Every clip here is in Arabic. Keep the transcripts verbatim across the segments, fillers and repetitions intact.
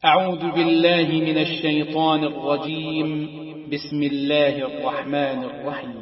أعوذ بالله من الشيطان الرجيم. بسم الله الرحمن الرحيم.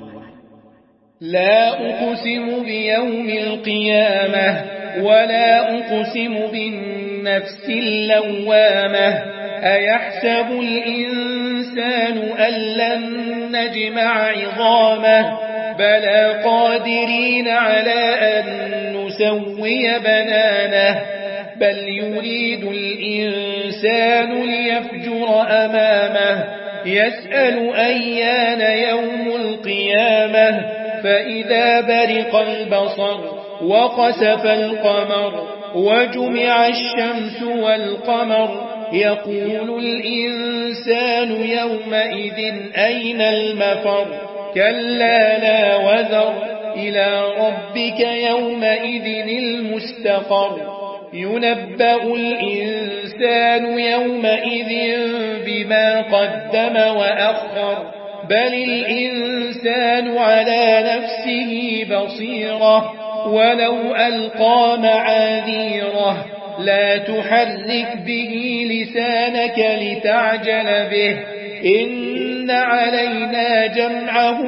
لا أقسم بيوم القيامة ولا أقسم بالنفس اللوامة أيحسب الإنسان أن لن نجمع عظامه بلى قادرين على أن نسوي بنانه بل يريد الإنسان ليفجر أمامه يسأل أيان يوم القيامة فإذا برق البصر وخسف القمر وجمع الشمس والقمر يقول الإنسان يومئذ أين المفر كلا لا وذر إلى ربك يومئذ المستقر ينبأ الإنسان يومئذ بما قدم وأخر بل الإنسان على نفسه بصيرة ولو ألقى معاذيره لا تحرك به لسانك لتعجل به إن علينا جمعه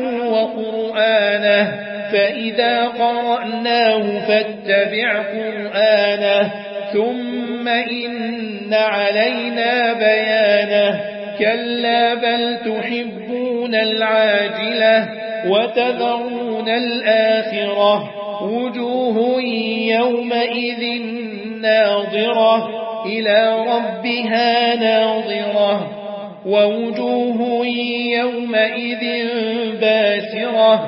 وقرآنه فإذا قرأناه فاتبع قرآنه ثم إن علينا بيانه كلا بل تحبون العاجلة وتذرون الآخرة وجوه يومئذ ناظرة إلى ربها ناظرة ووجوه يومئذ باسرة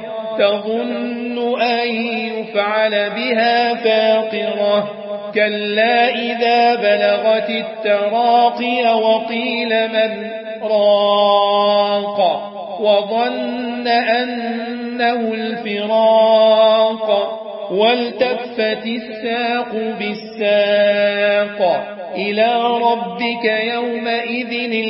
تظن أن يفعل بها فاقرة كلا إذا بلغت التراقي وقيل من راق وظن أنه الفراق والتفت الساق بالساق إلى ربك يومئذ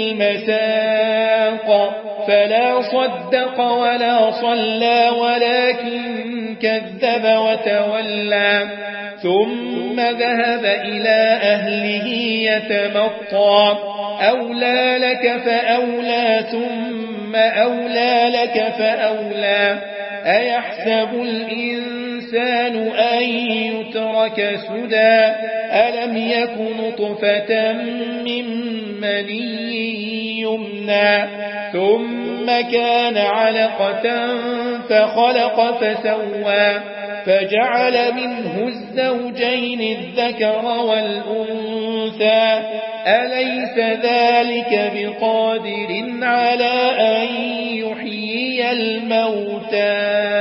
المساق فلا صدق ولا صلى ولكن كذب وتولى ثم ذهب إلى أهله يتمطى أولى لك فأولى ثم أولى لك فأولى أيحسب الإنسان أن يترك سدى ألم يكن نطفة من مني يمنى ثم كان علقة فخلق فسوى فجعل منه الزوجين الذكر والأنثى أليس ذلك بقادر على أن يحيي الموتى